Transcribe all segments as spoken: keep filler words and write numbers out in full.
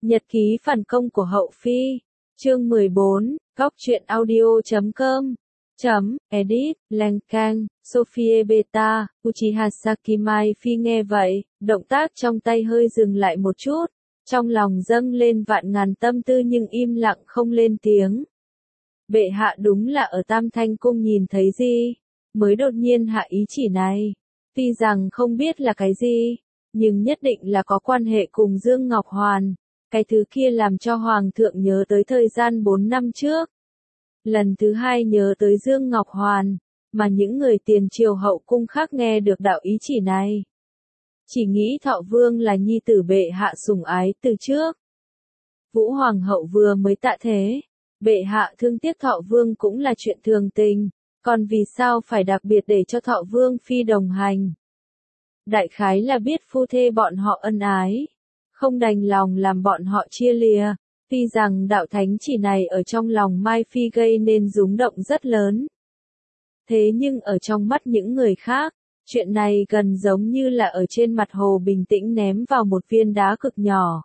Nhật ký phản công của Hậu Phi. Chương mười bốn, Góc truyện audio chấm com. Chấm, edit, Lankan, Sophie Beta, Uchiha Sakimai Phi nghe vậy, động tác trong tay hơi dừng lại một chút, trong lòng dâng lên vạn ngàn tâm tư nhưng im lặng không lên tiếng. Bệ hạ đúng là ở Tam Thanh Cung nhìn thấy gì, mới đột nhiên hạ ý chỉ này. Tuy rằng không biết là cái gì, nhưng nhất định là có quan hệ cùng Dương Ngọc Hoàn. Cái thứ kia làm cho Hoàng thượng nhớ tới thời gian bốn năm trước. Lần thứ hai nhớ tới Dương Ngọc Hoàn, mà những người tiền triều hậu cung khác nghe được đạo ý chỉ này. Chỉ nghĩ Thọ Vương là nhi tử bệ hạ sủng ái từ trước. Vũ Hoàng hậu vừa mới tạ thế, bệ hạ thương tiếc Thọ Vương cũng là chuyện thường tình, còn vì sao phải đặc biệt để cho Thọ Vương phi đồng hành? Đại khái là biết phu thê bọn họ ân ái, không đành lòng làm bọn họ chia lìa. Tuy rằng đạo thánh chỉ này ở trong lòng Mai Phi gây nên rúng động rất lớn. Thế nhưng ở trong mắt những người khác, chuyện này gần giống như là ở trên mặt hồ bình tĩnh ném vào một viên đá cực nhỏ.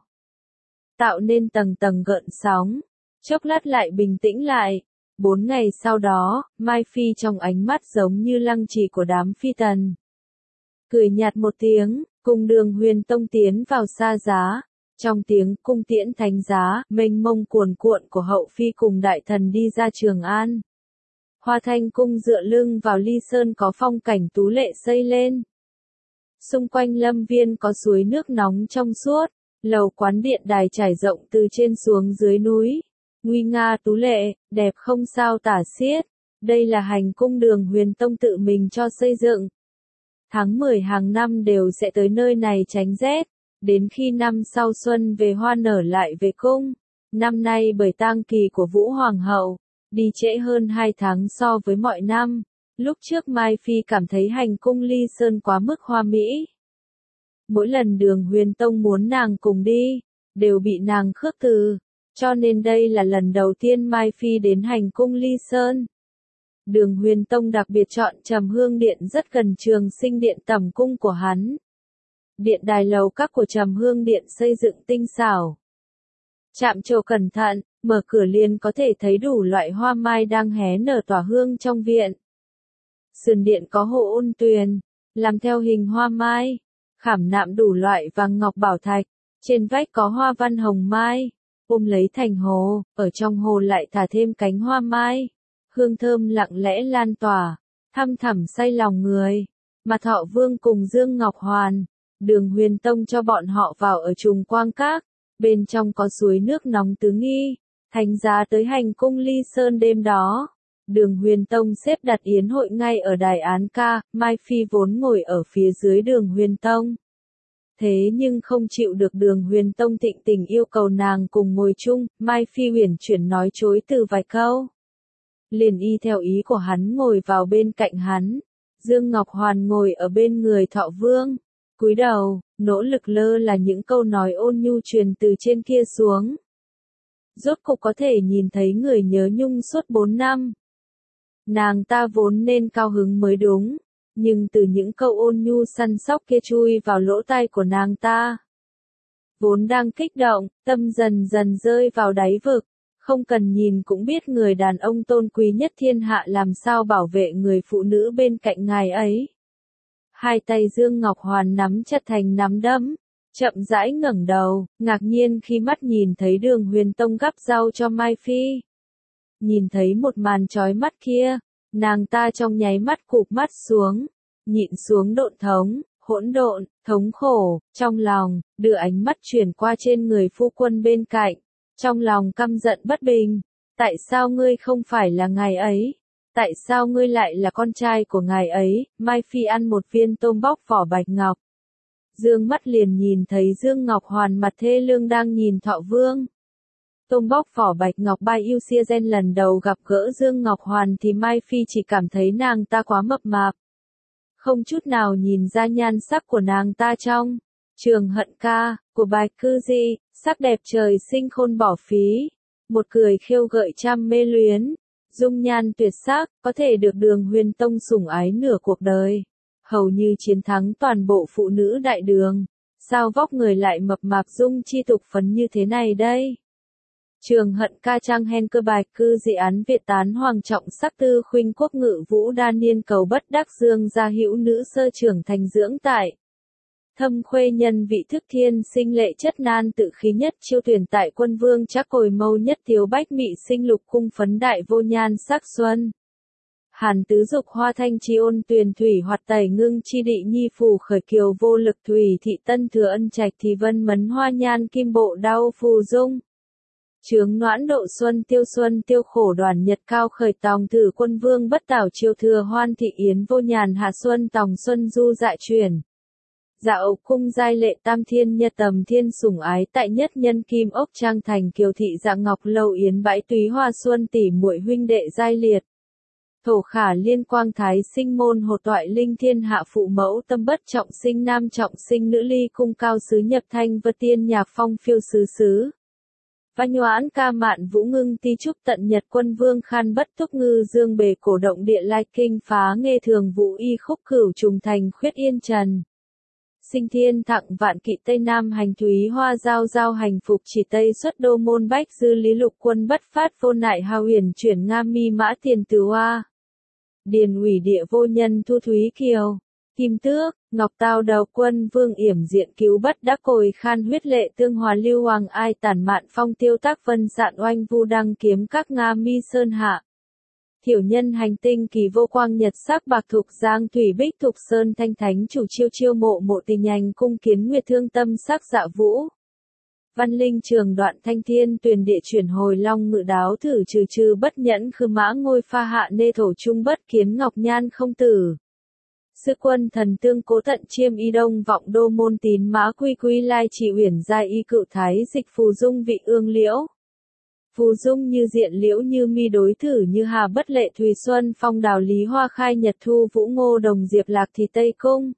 Tạo nên tầng tầng gợn sóng, chốc lát lại bình tĩnh lại. Bốn ngày sau đó, Mai Phi trong ánh mắt giống như lăng trì của đám phi tần. Cười nhạt một tiếng, cùng Đường Huyền Tông tiến vào xa giá. Trong tiếng cung tiễn thánh giá, mênh mông cuồn cuộn của Hậu Phi cùng đại thần đi ra Trường An. Hoa Thanh Cung dựa lưng vào ly sơn có phong cảnh tú lệ xây lên. Xung quanh lâm viên có suối nước nóng trong suốt, lầu quán điện đài trải rộng từ trên xuống dưới núi. Nguy nga tú lệ, đẹp không sao tả xiết. Đây là hành cung Đường Huyền Tông tự mình cho xây dựng. Tháng mười hàng năm đều sẽ tới nơi này tránh rét. Đến khi năm sau xuân về hoa nở lại về cung. Năm nay bởi tang kỳ của Vũ Hoàng hậu, đi trễ hơn hai tháng so với mọi năm. Lúc trước Mai Phi cảm thấy hành cung Ly Sơn quá mức hoa mỹ. Mỗi lần Đường Huyền Tông muốn nàng cùng đi, đều bị nàng khước từ. Cho nên đây là lần đầu tiên Mai Phi đến hành cung Ly Sơn. Đường Huyền Tông đặc biệt chọn Trầm Hương Điện rất gần Trường Sinh Điện tẩm cung của hắn. Điện đài lầu các của Trầm Hương Điện xây dựng tinh xảo. Chạm trổ cẩn thận, mở cửa liền có thể thấy đủ loại hoa mai đang hé nở tỏa hương trong viện. Sườn điện có hồ ôn tuyền, làm theo hình hoa mai, khảm nạm đủ loại vàng ngọc bảo thạch, trên vách có hoa văn hồng mai, ôm lấy thành hồ, ở trong hồ lại thả thêm cánh hoa mai, hương thơm lặng lẽ lan tỏa, thăm thẳm say lòng người. Mà Thọ Vương cùng Dương Ngọc Hoàn, Đường Huyền Tông cho bọn họ vào ở Trùng Quang Các, bên trong có suối nước nóng tứ nghi, thánh giá tới hành cung Ly Sơn đêm đó. Đường Huyền Tông xếp đặt yến hội ngay ở đài án ca, Mai Phi vốn ngồi ở phía dưới Đường Huyền Tông. Thế nhưng không chịu được Đường Huyền Tông thịnh tình yêu cầu nàng cùng ngồi chung, Mai Phi huyền chuyển nói chối từ vài câu. Liền y theo ý của hắn ngồi vào bên cạnh hắn, Dương Ngọc Hoàn ngồi ở bên người Thọ Vương. Cúi đầu, nỗ lực lơ là những câu nói ôn nhu truyền từ trên kia xuống. Rốt cục có thể nhìn thấy người nhớ nhung suốt bốn năm. Nàng ta vốn nên cao hứng mới đúng, nhưng từ những câu ôn nhu săn sóc kia chui vào lỗ tai của nàng ta. Vốn đang kích động, tâm dần dần rơi vào đáy vực, không cần nhìn cũng biết người đàn ông tôn quý nhất thiên hạ làm sao bảo vệ người phụ nữ bên cạnh ngài ấy. Hai tay Dương Ngọc Hoàn nắm chặt thành nắm đấm, chậm rãi ngẩng đầu, ngạc nhiên khi mắt nhìn thấy Đường Huyền Tông gắp rau cho Mai Phi. Nhìn thấy một màn chói mắt kia, nàng ta trong nháy mắt cụp mắt xuống, nhịn xuống độn thống, hỗn độn, thống khổ, trong lòng, đưa ánh mắt chuyển qua trên người phu quân bên cạnh, trong lòng căm giận bất bình. Tại sao ngươi không phải là ngài ấy? Tại sao ngươi lại là con trai của ngài ấy? Mai Phi ăn một viên tôm bóc vỏ bạch ngọc. Dương mắt liền nhìn thấy Dương Ngọc Hoàn mặt thê lương đang nhìn Thọ Vương. Tôm bóc vỏ bạch ngọc Bai Yêu Xia Gen lần đầu gặp gỡ Dương Ngọc Hoàn thì Mai Phi chỉ cảm thấy nàng ta quá mập mạp. Không chút nào nhìn ra nhan sắc của nàng ta trong Trường Hận Ca, của Bạch Cư Di, sắc đẹp trời sinh khôn bỏ phí. Một cười khiêu gợi trăm mê luyến. Dung nhan tuyệt sắc, có thể được Đường Huyền Tông sủng ái nửa cuộc đời. Hầu như chiến thắng toàn bộ phụ nữ đại đường. sao vóc người lại mập mạp dung chi tục phấn như thế này đây? Trường hận ca trang hen cơ bài cư dị án Việt tán hoàng trọng sắc tư khuynh quốc ngự vũ đa niên cầu bất đắc dương gia hữu nữ sơ trưởng thành dưỡng tại. Thâm khuê nhân vị thức thiên sinh lệ chất nan tự khí nhất chiêu tuyển tại quân vương chắc cồi mâu nhất thiếu bách mị sinh lục cung phấn đại vô nhan sắc xuân. Hàn tứ dục hoa thanh chi ôn tuyền thủy hoạt tẩy ngưng chi đị nhi phù khởi kiều vô lực thủy thị tân thừa ân trạch thì vân mấn hoa nhan kim bộ đau phù dung. Chướng noãn độ xuân tiêu xuân tiêu khổ đoàn nhật cao khởi tòng thử quân vương bất tảo triều thừa hoan thị yến vô nhàn hạ xuân tòng xuân du dại truyền. Dạo cung giai lệ tam thiên nhật tầm thiên sủng ái tại nhất nhân kim ốc trang thành kiều thị dạ ngọc lâu yến bãi túy hoa xuân tỷ muội huynh đệ giai liệt. Thổ khả liên quang thái sinh môn hồ toại linh thiên hạ phụ mẫu tâm bất trọng sinh nam trọng sinh nữ ly cung cao sứ nhập thanh vơ tiên nhạc phong phiêu sứ sứ. Và nhoãn ca mạn vũ ngưng ti trúc tận nhật quân vương khan bất thúc ngư dương bề cổ động địa lai kinh phá nghe thường vũ y khúc cửu trùng thành khuyết yên trần. Sinh thiên thặng vạn kỵ tây nam hành thúy hoa giao giao hành phục chỉ tây xuất đô môn bách dư lý lục quân bất phát vô nại hào huyền chuyển nga mi mã tiền từ hoa. Điền ủy địa vô nhân thu thúy kiều. Kim tước, ngọc tao đầu quân vương yểm diện cứu bất đắc cồi khan huyết lệ tương hòa lưu hoàng ai tản mạn phong tiêu tác vân sạn oanh vu đăng kiếm các nga mi sơn hạ. Thiểu nhân hành tinh kỳ vô quang nhật sắc bạc thục giang thủy bích thục sơn thanh thánh chủ chiêu chiêu mộ mộ tình nhành cung kiến nguyệt thương tâm sắc dạ vũ. Văn linh trường đoạn thanh thiên tuyền địa chuyển hồi long ngự đáo thử trừ trừ bất nhẫn khư mã ngôi pha hạ nê thổ trung bất kiến ngọc nhan không tử. Sư quân thần tương cố tận chiêm y đông vọng đô môn tín mã quy quy lai chỉ uyển giai y cựu thái dịch phù dung vị ương liễu. Phù dung như diện liễu như mi đối thử như hà bất lệ thùy xuân phong đào lý hoa khai nhật thu vũ ngô đồng diệp lạc thì tây cung.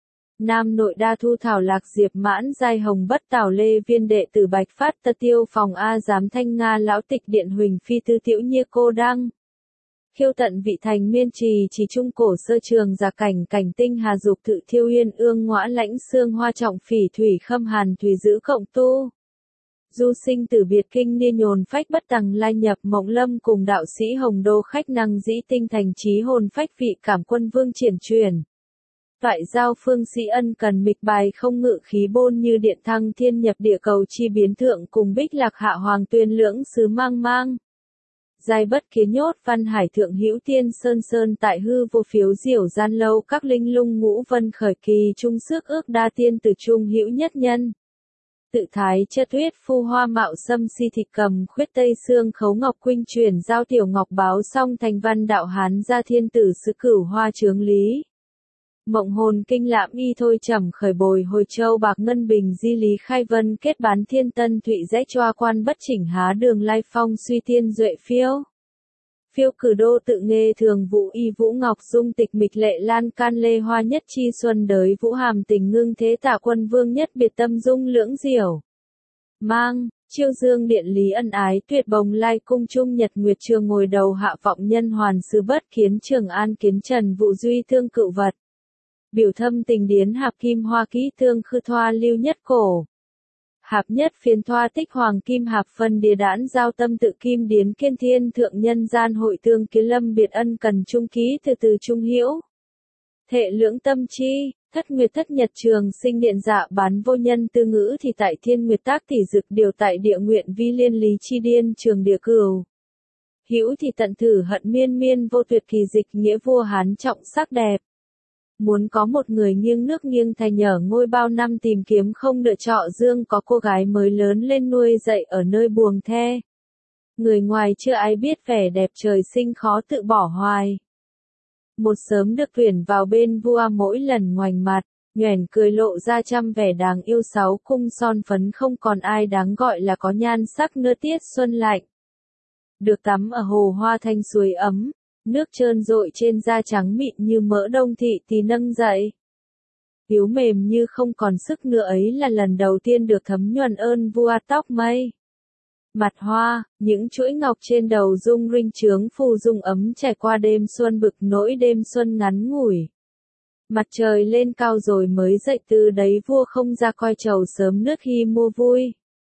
Nam nội đa thu thảo lạc diệp mãn giai hồng bất tảo lê viên đệ tử bạch phát tơ tiêu phòng A giám thanh Nga lão tịch điện huỳnh phi tư tiểu nhia cô đăng. Khiêu tận vị thành miên trì chỉ trung cổ sơ trường giả cảnh cảnh tinh hà dục tự thiêu yên ương ngõa lãnh xương hoa trọng phỉ thủy khâm hàn thủy giữ cộng tu. Du sinh tử biệt kinh niên nhồn phách bất tằng lai nhập mộng lâm cùng đạo sĩ hồng đô khách năng dĩ tinh thành trí hồn phách vị cảm quân vương triển truyền. Toại giao phương sĩ ân cần mịch bài không ngự khí bôn như điện thăng thiên nhập địa cầu chi biến thượng cùng bích lạc hạ hoàng tuyên lưỡng sứ mang mang. Giai bất kiến nhốt văn hải thượng hữu tiên sơn sơn tại hư vô phiếu diểu gian lâu các linh lung ngũ vân khởi kỳ trung sức ước đa tiên từ trung hữu nhất nhân. Tự thái chất huyết phu hoa mạo xâm si thịt cầm khuyết tây xương khấu ngọc quynh truyền giao tiểu ngọc báo song thành văn đạo hán gia thiên tử sứ cửu hoa chướng lý. Mộng hồn kinh lạm y thôi trầm khởi bồi hồi châu bạc ngân bình di lý khai vân kết bán thiên tân thụy rẽ choa quan bất chỉnh há đường lai phong suy tiên duệ phiêu. Phiêu cử đô tự nghê thường vũ y vũ ngọc dung tịch mịch lệ lan can lê hoa nhất chi xuân đới vũ hàm tình ngưng thế tả quân vương nhất biệt tâm dung lưỡng diểu. Mang, chiêu dương điện lý ân ái tuyệt bồng lai cung trung nhật nguyệt trường ngồi đầu hạ vọng nhân hoàn sứ bất kiến trường an kiến trần vụ duy thương cựu vật. Biểu thâm tình điến hạp kim hoa kỹ tương khư thoa lưu nhất cổ. Hạp nhất phiền thoa tích hoàng kim hạp phân địa đãn giao tâm tự kim điến kiên thiên thượng nhân gian hội tương kiến lâm biệt ân cần trung ký từ từ trung hiểu. Thệ lưỡng tâm chi, thất nguyệt thất nhật trường sinh điện dạ bán vô nhân tư ngữ thì tại thiên nguyệt tác tỷ dực điều tại địa nguyện vi liên lý chi điên trường địa cửu. Hữu thì tận thử hận miên miên vô tuyệt kỳ dịch nghĩa vua hán trọng sắc đẹp. Muốn có một người nghiêng nước nghiêng thành nhở ngôi bao năm tìm kiếm không đợi trọ dương có cô gái mới lớn lên nuôi dạy ở nơi buồng the. Người ngoài chưa ai biết vẻ đẹp trời sinh khó tự bỏ hoài. Một sớm được tuyển vào bên vua mỗi lần ngoảnh mặt, nhoẻn cười lộ ra trăm vẻ đáng yêu sáu cung son phấn không còn ai đáng gọi là có nhan sắc nơ tiết xuân lạnh. Được tắm ở hồ hoa thanh suối ấm. Nước trơn rội trên da trắng mịn như mỡ đông thị thì nâng dậy. Yếu mềm như không còn sức nữa ấy là lần đầu tiên được thấm nhuần ơn vua tóc mây. Mặt hoa, những chuỗi ngọc trên đầu rung rinh trướng phù dung ấm trải qua đêm xuân bực nỗi đêm xuân ngắn ngủi. Mặt trời lên cao rồi mới dậy, từ đấy vua không ra coi trầu sớm nước khi mua vui.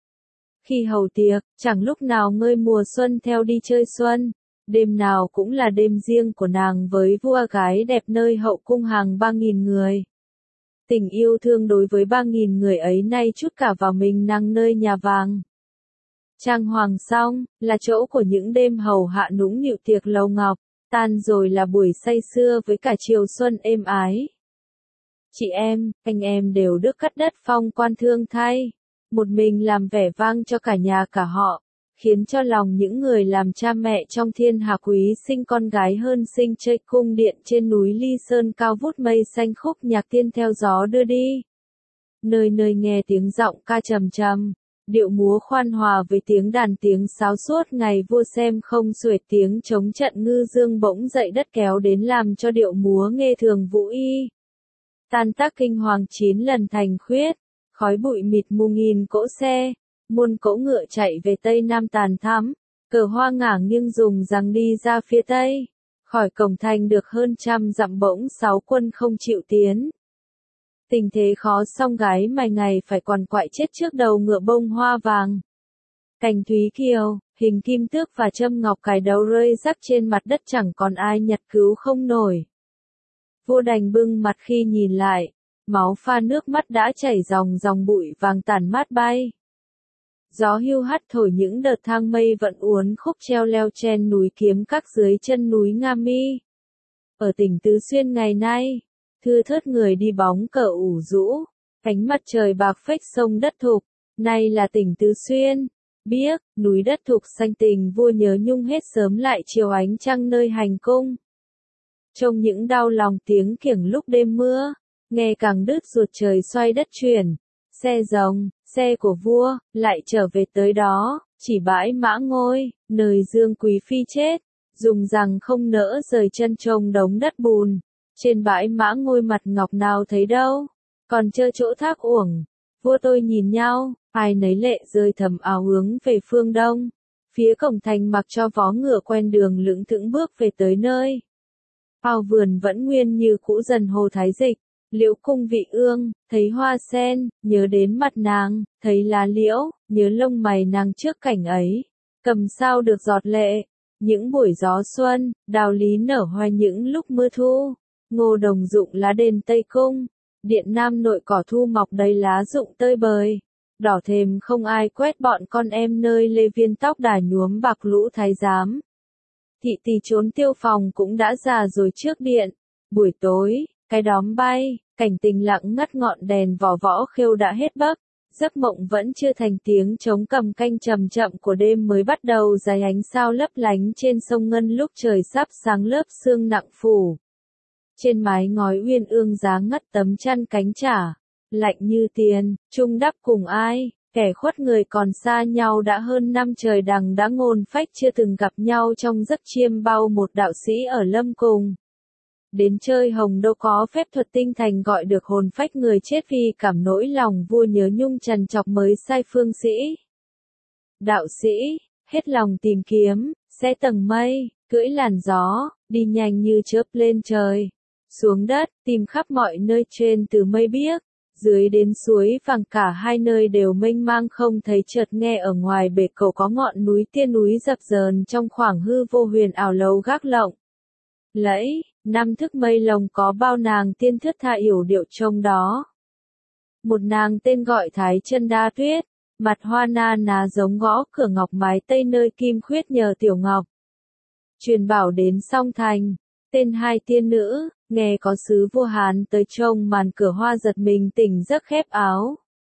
Khi hầu tiệc, chẳng lúc nào ngơi mùa xuân theo đi chơi xuân, đêm nào cũng là đêm riêng của nàng với vua gái đẹp nơi hậu cung hàng ba nghìn người. Tình yêu thương đối với ba nghìn người ấy nay chút cả vào mình nàng nơi nhà vàng. Trang hoàng xong, là chỗ của những đêm hầu hạ nũng nịu tiệc lầu ngọc, tan rồi là buổi say sưa với cả chiều xuân êm ái. Chị em, anh em đều được cắt đất phong quan thương thay, một mình làm vẻ vang cho cả nhà cả họ, khiến cho lòng những người làm cha mẹ trong thiên hạ quý sinh con gái hơn sinh chơi cung điện trên núi Ly Sơn cao vút mây xanh, khúc nhạc tiên theo gió đưa đi. Nơi nơi nghe tiếng giọng ca trầm trầm, điệu múa khoan hòa với tiếng đàn tiếng sáo, suốt ngày vua xem không xuể, tiếng trống trận ngư dương bỗng dậy đất kéo đến làm cho điệu múa nghe thường vũ y. Tan tác kinh hoàng chín lần thành khuyết, khói bụi mịt mù nghìn cỗ xe, muôn cỗ ngựa chạy về tây nam tàn thắm, cờ hoa ngả nghiêng dùng rằng đi ra phía tây, khỏi cổng thành được hơn trăm dặm bỗng sáu quân không chịu tiến. Tình thế khó song gái mày ngày phải quằn quại chết trước đầu ngựa bông hoa vàng. Cành thúy kiều, hình kim tước và châm ngọc cài đầu rơi rắc trên mặt đất, chẳng còn ai nhặt cứu không nổi. Vua đành bưng mặt khi nhìn lại, máu pha nước mắt đã chảy ròng ròng, bụi vàng tản mát bay. Gió hưu hắt thổi những đợt thang mây vận uốn khúc treo leo trên núi Kiếm Các dưới chân núi Nga Mi. Ở tỉnh Tứ Xuyên ngày nay, thưa thớt người đi bóng cờ ủ rũ, ánh mặt trời bạc phách sông đất thục, nay là tỉnh Tứ Xuyên, biếc, núi đất thục xanh, tình vua nhớ nhung hết sớm lại chiều ánh trăng nơi hành cung. Trông những đau lòng tiếng kiểng lúc đêm mưa, nghe càng đứt ruột trời xoay đất chuyển, xe rồng, xe của vua, lại trở về tới đó, chỉ bãi Mã Ngôi, nơi Dương Quý Phi chết, dùng rằng không nỡ rời chân trông đống đất bùn. Trên bãi Mã Ngôi mặt ngọc nào thấy đâu, còn chơ chỗ thác uổng. Vua tôi nhìn nhau, ai nấy lệ rơi thầm áo hướng về phương đông. Phía cổng thành mặc cho vó ngựa quen đường lững thững bước về tới nơi. Ao vườn vẫn nguyên như cũ, dần hồ thái dịch, liễu cung vị ương, thấy hoa sen, nhớ đến mặt nàng, thấy lá liễu, nhớ lông mày nàng trước cảnh ấy. Cầm sao được giọt lệ, những buổi gió xuân, đào lý nở hoa những lúc mưa thu. Ngô đồng dụng lá đền Tây Cung, điện Nam nội cỏ thu mọc đầy lá rụng tơi bời. Đỏ thềm không ai quét bọn con em nơi lê viên tóc đà nhuốm bạc lũ thái giám. Thị tỳ trốn tiêu phòng cũng đã già rồi trước điện. Buổi tối, cái đóm bay, cảnh tình lặng ngắt, ngọn đèn vỏ võ khêu đã hết bấc. Giấc mộng vẫn chưa thành, tiếng trống cầm canh trầm chậm của đêm mới bắt đầu, dài ánh sao lấp lánh trên sông Ngân lúc trời sắp sáng, lớp sương nặng phủ. Trên mái ngói uyên ương giá ngất tấm chăn cánh chả, lạnh như tiền, chung đắp cùng ai, kẻ khuất người còn xa nhau đã hơn năm trời đằng, đã ngôn phách chưa từng gặp nhau trong giấc chiêm bao, một đạo sĩ ở Lâm cùng. Đến chơi hồng đâu có phép thuật tinh thành gọi được hồn phách người chết, vì cảm nỗi lòng vua nhớ nhung trằn trọc mới sai phương sĩ. Đạo sĩ, hết lòng tìm kiếm, xe tầng mây, cưỡi làn gió, đi nhanh như chớp lên trời, xuống đất, tìm khắp mọi nơi, trên từ mây biếc, dưới đến suối vàng, cả hai nơi đều mênh mang không thấy, chợt nghe ở ngoài bể cầu có ngọn núi tiên, núi dập dờn trong khoảng hư vô huyền ảo, lầu gác lộng lẫy, năm thức mây lồng có bao nàng tiên thướt tha yểu điệu trông đó. Một nàng tên gọi Thái Chân Đa Tuyết, mặt hoa na ná giống gõ cửa ngọc, mái tây nơi kim khuyết nhờ tiểu ngọc. Truyền bảo đến song thành, tên hai tiên nữ, nghe có sứ vua Hán tới trông màn cửa hoa, giật mình tỉnh giấc, khép áo,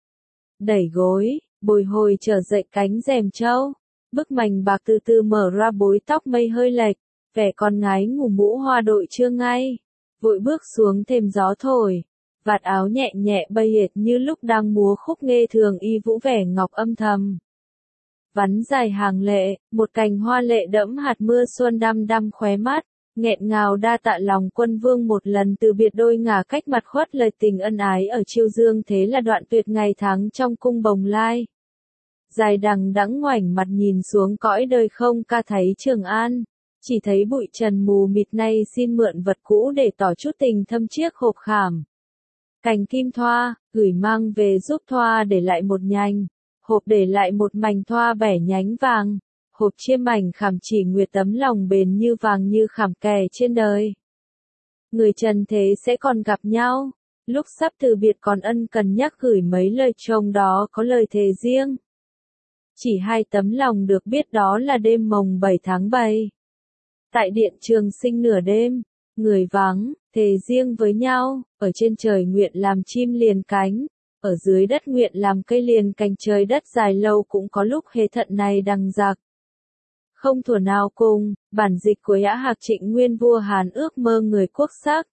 đẩy gối, bồi hồi trở dậy cánh rèm trâu, bức mành bạc từ từ mở ra, bối tóc mây hơi lệch, vẻ con gái ngủ mũ hoa đội chưa ngay, vội bước xuống thềm, gió thổi, vạt áo nhẹ nhẹ bay hiệt như lúc đang múa khúc nghê, thường y vũ vẻ ngọc âm thầm. Vắn dài hàng lệ, một cành hoa lệ đẫm hạt mưa xuân đăm đăm khóe mắt, nghẹn ngào đa tạ lòng quân vương, một lần từ biệt đôi ngả cách mặt khuất, lời tình ân ái ở chiêu dương, thế là đoạn tuyệt ngày tháng trong cung bồng lai. Dài đằng đẵng ngoảnh mặt nhìn xuống cõi đời không ca thấy Trường An, chỉ thấy bụi trần mù mịt nay xin mượn vật cũ để tỏ chút tình thâm chiếc hộp khảm. Cành kim thoa, gửi mang về giúp thoa để lại một nhành, hộp để lại một mảnh thoa bẻ nhánh vàng, hộp chiêm mảnh khảm chỉ nguyệt tấm lòng bền như vàng như khảm kẻ trên đời. Người trần thế sẽ còn gặp nhau, lúc sắp từ biệt còn ân cần nhắc gửi mấy lời trong đó có lời thề riêng. Chỉ hai tấm lòng được biết đó là đêm mồng bảy tháng bảy. Tại điện Trường Sinh nửa đêm, người vắng, thề riêng với nhau, ở trên trời nguyện làm chim liền cánh, ở dưới đất nguyện làm cây liền cành trời đất dài lâu cũng có lúc hề thận này đằng giặc. Không thuở nào cùng, bản dịch của Nhã Hạc Trịnh nguyên vua Hàn ước mơ người quốc sắc.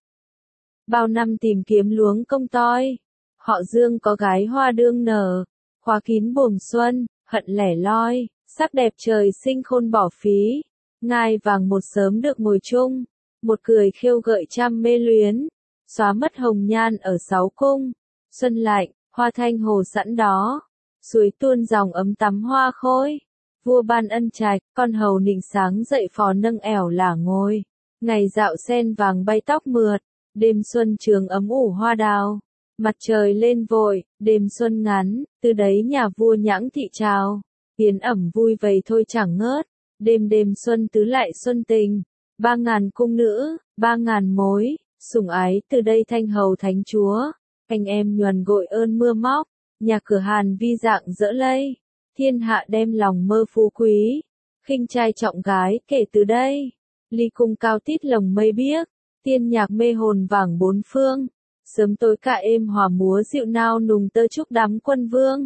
Bao năm tìm kiếm luống công toi, họ Dương có gái hoa đương nở, khóa kín buồng xuân, hận lẻ loi, sắc đẹp trời sinh khôn bỏ phí, ngai vàng một sớm được ngồi chung, một cười khiêu gợi trăm mê luyến, xóa mất hồng nhan ở sáu cung, xuân lạnh, hoa thanh hồ sẵn đó, suối tuôn dòng ấm tắm hoa khôi. Vua ban ân trạch, con hầu nịnh sáng dậy phò nâng ẻo lả ngồi, ngày dạo sen vàng bay tóc mượt, đêm xuân trường ấm ủ hoa đào, mặt trời lên vội, đêm xuân ngắn, từ đấy nhà vua nhãng thị trào, yến ẩm vui vầy thôi chẳng ngớt, đêm đêm xuân tứ lại xuân tình, ba ngàn cung nữ, ba ngàn mối, sủng ái từ đây thanh hầu thánh chúa, anh em nhuần gội ơn mưa móc, nhà cửa Hàn vi dạng dỡ lây. Thiên hạ đem lòng mơ phú quý, khinh trai trọng gái kể từ đây, ly cung cao tít lồng mây biếc, tiên nhạc mê hồn vàng bốn phương, sớm tối cả êm hòa múa dịu nao nùng tơ chúc đám quân vương.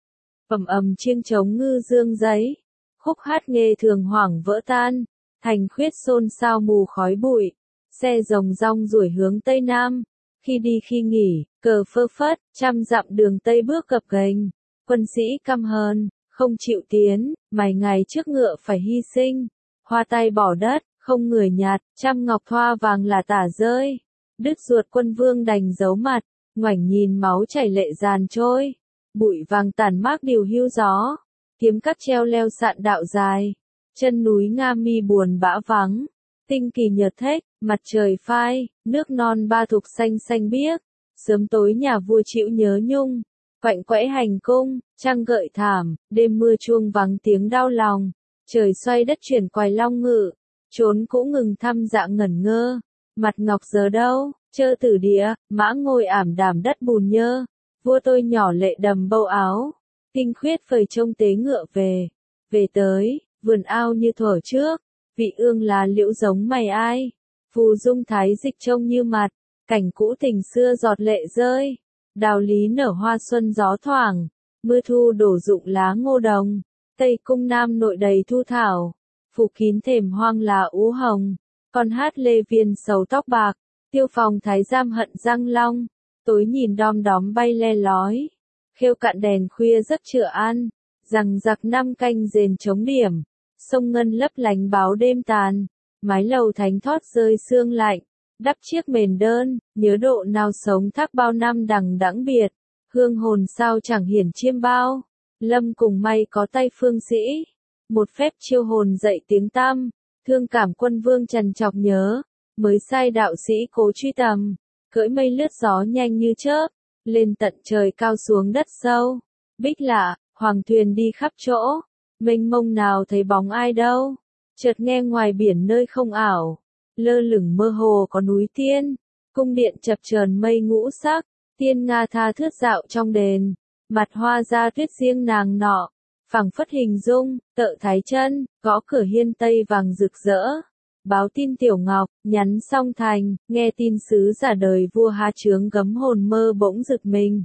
Ầm ầm chiêng trống ngư dương giấy, khúc hát nghề thường hoảng vỡ tan, thành khuyết xôn xao mù khói bụi, xe rồng rong ruổi hướng tây nam, khi đi khi nghỉ, cờ phơ phất, trăm dặm đường tây bước gập ghềnh. Quân sĩ căm hờn, không chịu tiến, mày ngày trước ngựa phải hy sinh, hoa tay bỏ đất, không người nhặt, trăm ngọc thoa vàng là tả rơi, đứt ruột quân vương đành giấu mặt, ngoảnh nhìn máu chảy lệ dàn trôi, bụi vàng tàn mác điều hưu gió, kiếm cắt treo leo sạn đạo dài, chân núi Nga Mi buồn bã vắng, tinh kỳ nhợt thếch, mặt trời phai, nước non ba thục xanh xanh biếc, sớm tối nhà vua chịu nhớ nhung. Quạnh quẽ hành cung, trăng gợi thảm, đêm mưa chuông vắng tiếng đau lòng, trời xoay đất chuyển quài long ngự, trốn cũ ngừng thăm dạ ngẩn ngơ, mặt ngọc giờ đâu, chơ tử địa, mã ngồi ảm đàm đất bùn nhơ, vua tôi nhỏ lệ đầm bâu áo, tinh khuyết phơi trông tế ngựa về, về tới, vườn ao như thuở trước, vị ương là liễu giống mày ai, phù dung thái dịch trông như mặt, cảnh cũ tình xưa giọt lệ rơi. Đào lý nở hoa xuân gió thoảng, mưa thu đổ rụng lá ngô đồng, Tây cung nam nội đầy thu thảo, phủ kín thềm hoang là ú hồng, con hát lê viên sầu tóc bạc, tiêu phòng thái giam hận răng long, tối nhìn đom đóm bay le lói, khêu cạn đèn khuya giấc chữa ăn, rằng giặc năm canh rền chống điểm, sông ngân lấp lánh báo đêm tàn, mái lầu thánh thót rơi sương lạnh. Đắp chiếc mền đơn, nhớ độ nào sống thác bao năm đằng đẵng biệt, hương hồn sao chẳng hiển chiêm bao, lâm cùng may có tay phương sĩ, một phép chiêu hồn dậy tiếng tăm, thương cảm quân vương trần chọc nhớ, mới sai đạo sĩ cố truy tầm, cưỡi mây lướt gió nhanh như chớp, lên tận trời cao xuống đất sâu, bích lạ, hoàng thuyền đi khắp chỗ, mênh mông nào thấy bóng ai đâu, chợt nghe ngoài biển nơi không ảo. Lơ lửng mơ hồ có núi tiên, cung điện chập chờn mây ngũ sắc, tiên Nga tha thướt dạo trong đền, mặt hoa ra tuyết riêng nàng nọ, phảng phất hình dung, tợ thái chân, gõ cửa hiên tây vàng rực rỡ, báo tin tiểu ngọc, nhắn xong thành, nghe tin sứ giả đời vua Há Chướng gấm hồn mơ bỗng giật mình.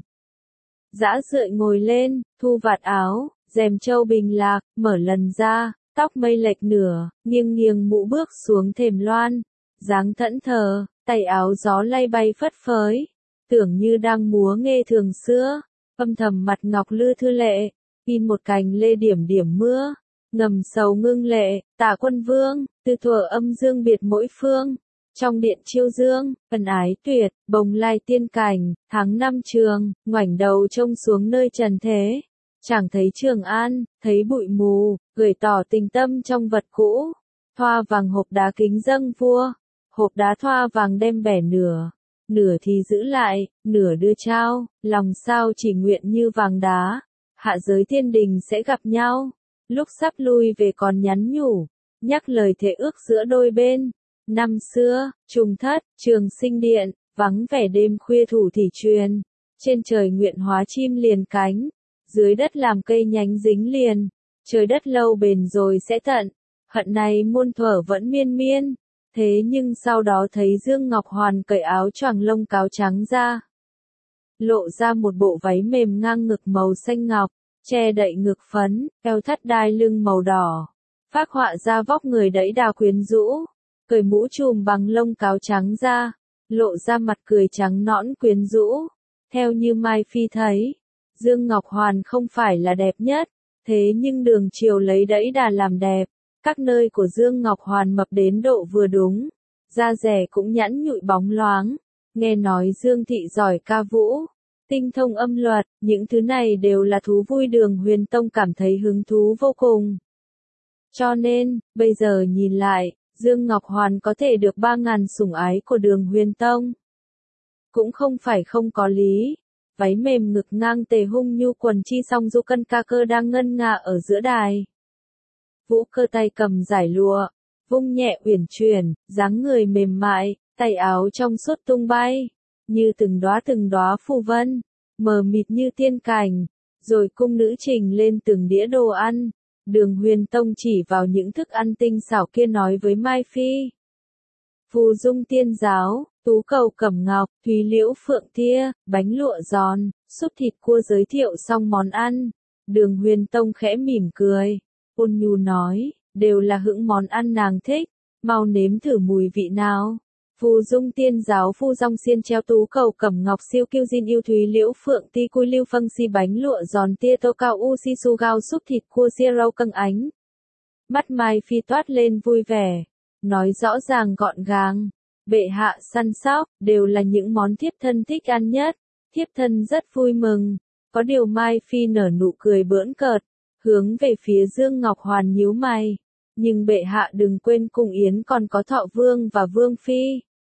Dã rượi ngồi lên, thu vạt áo, rèm châu bình lạc, mở lần ra. Tóc mây lệch nửa, nghiêng nghiêng mũ bước xuống thềm loan, dáng thẫn thờ, tay áo gió lay bay phất phới, tưởng như đang múa nghê thường xưa, âm thầm mặt ngọc lư thư lệ, in một cành lê điểm điểm mưa, ngầm sầu ngưng lệ, tả quân vương, từ thuở âm dương biệt mỗi phương, trong điện chiêu dương, ân ái tuyệt, bồng lai tiên cảnh, tháng năm trường, ngoảnh đầu trông xuống nơi trần thế. Chẳng thấy Trường An, thấy bụi mù, gửi tỏ tình tâm trong vật cũ, thoa vàng hộp đá kính dâng vua, hộp đá thoa vàng đem bẻ nửa, nửa thì giữ lại, nửa đưa trao, lòng sao chỉ nguyện như vàng đá, hạ giới thiên đình sẽ gặp nhau, lúc sắp lui về còn nhắn nhủ, nhắc lời thệ ước giữa đôi bên. Năm xưa, trùng thất, trường sinh điện, vắng vẻ đêm khuya thủ thỉ truyền, trên trời nguyện hóa chim liền cánh, dưới đất làm cây nhánh dính liền, trời đất lâu bền rồi sẽ tận, hận này muôn thuở vẫn miên miên, thế nhưng sau đó thấy Dương Ngọc Hoàn cởi áo choàng lông cáo trắng ra, lộ ra một bộ váy mềm ngang ngực màu xanh ngọc, che đậy ngực phấn, eo thắt đai lưng màu đỏ, phác họa ra vóc người đẫy đà quyến rũ, cởi mũ trùm bằng lông cáo trắng ra, lộ ra mặt cười trắng nõn quyến rũ. Theo như Mai Phi thấy, Dương Ngọc Hoàn không phải là đẹp nhất, thế nhưng đường chiều lấy đẫy đà làm đẹp, các nơi của Dương Ngọc Hoàn mập đến độ vừa đúng, da dẻ cũng nhẵn nhụi bóng loáng, nghe nói Dương Thị giỏi ca vũ, tinh thông âm luật, những thứ này đều là thú vui Đường Huyền Tông cảm thấy hứng thú vô cùng. Cho nên, bây giờ nhìn lại, Dương Ngọc Hoàn có thể được ba ngàn sủng ái của Đường Huyền Tông. Cũng không phải không có lý, váy mềm ngực ngang tề hung nhu quần chi song du cân ca cơ đang ngân nga ở giữa đài. Vũ cơ tay cầm giải lụa, vung nhẹ uyển chuyển, dáng người mềm mại, tay áo trong suốt tung bay, như từng đóa từng đóa phù vân, mờ mịt như tiên cảnh, rồi cung nữ trình lên từng đĩa đồ ăn. Đường Huyền Tông chỉ vào những thức ăn tinh xảo kia nói với Mai Phi. Phù dung tiên giáo, tú cầu cẩm ngọc, thúy liễu phượng tia, bánh lụa giòn, súp thịt cua giới thiệu xong món ăn. Đường Huyền Tông khẽ mỉm cười, ôn nhu nói, đều là hững món ăn nàng thích, mau nếm thử mùi vị nào. Phù dung tiên giáo phu rong xiên treo tú cầu cẩm ngọc siêu kiêu diên yêu thúy liễu phượng ti cui lưu phâng si bánh lụa giòn tia tô cao u si su gao súp thịt cua sia rau căng ánh. Mắt Mai Phi toát lên vui vẻ, nói rõ ràng gọn gàng, bệ hạ săn sóc, đều là những món thiếp thân thích ăn nhất, thiếp thân rất vui mừng, có điều Mai Phi nở nụ cười bỡn cợt, hướng về phía Dương Ngọc Hoàn nhíu mày, nhưng bệ hạ đừng quên cung yến còn có Thọ Vương và Vương Phi.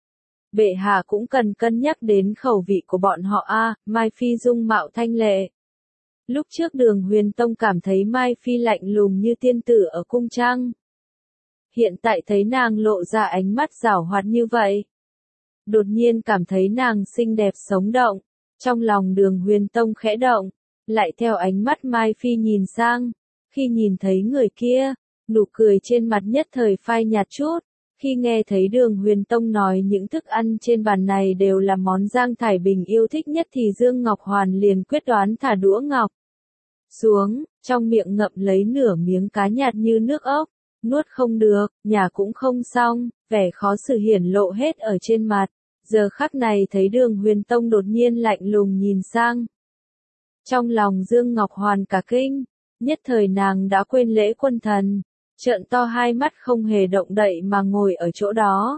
Bệ hạ cũng cần cân nhắc đến khẩu vị của bọn họ a. Mai Phi dung mạo thanh lệ. Lúc trước Đường Huyền Tông cảm thấy Mai Phi lạnh lùng như tiên tử ở cung trăng. Hiện tại thấy nàng lộ ra ánh mắt giảo hoạt như vậy. Đột nhiên cảm thấy nàng xinh đẹp sống động. Trong lòng Đường Huyền Tông khẽ động, lại theo ánh mắt Mai Phi nhìn sang. Khi nhìn thấy người kia, nụ cười trên mặt nhất thời phai nhạt chút. Khi nghe thấy Đường Huyền Tông nói những thức ăn trên bàn này đều là món Giang Thải Bình yêu thích nhất thì Dương Ngọc Hoàn liền quyết đoán thả đũa ngọc xuống, trong miệng ngậm lấy nửa miếng cá nhạt như nước ốc, nuốt không được, nhả cũng không xong, vẻ khó xử hiển lộ hết ở trên mặt. Giờ khắc này thấy Đường Huyền Tông đột nhiên lạnh lùng nhìn sang. Trong lòng Dương Ngọc Hoàn cả kinh, nhất thời nàng đã quên lễ quân thần. Trợn to hai mắt không hề động đậy mà ngồi ở chỗ đó.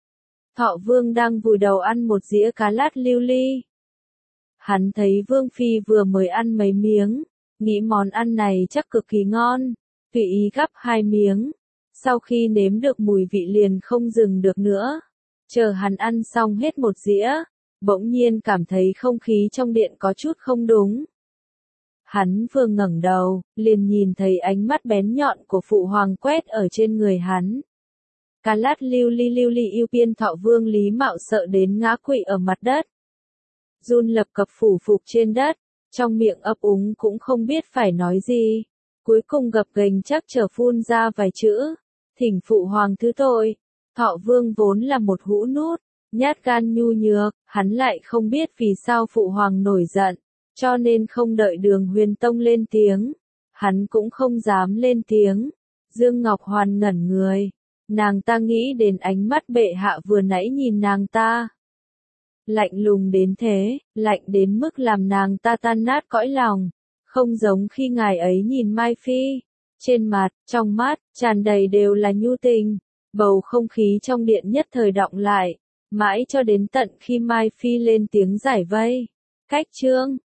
Thọ Vương đang vùi đầu ăn một dĩa cá lát lưu ly. Hắn thấy Vương Phi vừa mới ăn mấy miếng, nghĩ món ăn này chắc cực kỳ ngon, tùy ý gắp hai miếng. Sau khi nếm được mùi vị liền không dừng được nữa. Chờ hắn ăn xong hết một dĩa, bỗng nhiên cảm thấy không khí trong điện có chút không đúng. Hắn vừa ngẩng đầu, liền nhìn thấy ánh mắt bén nhọn của phụ hoàng quét ở trên người hắn. Cá lát lưu ly lưu ly yêu tiên Thọ Vương Lý Mạo sợ đến ngã quỵ ở mặt đất. Run lập cập phủ phục trên đất, trong miệng ấp úng cũng không biết phải nói gì. Cuối cùng gập ghềnh chắc trở phun ra vài chữ, thỉnh phụ hoàng thứ tội. Thọ Vương vốn là một hũ nút, nhát gan nhu nhược, hắn lại không biết vì sao phụ hoàng nổi giận. Cho nên không đợi Đường Huyền Tông lên tiếng, hắn cũng không dám lên tiếng. Dương Ngọc Hoàn ngẩn người, nàng ta nghĩ đến ánh mắt bệ hạ vừa nãy nhìn nàng ta. Lạnh lùng đến thế, lạnh đến mức làm nàng ta tan nát cõi lòng, không giống khi ngài ấy nhìn Mai Phi. Trên mặt, trong mắt, tràn đầy đều là nhu tình, bầu không khí trong điện nhất thời đọng lại, mãi cho đến tận khi Mai Phi lên tiếng giải vây. Cách chương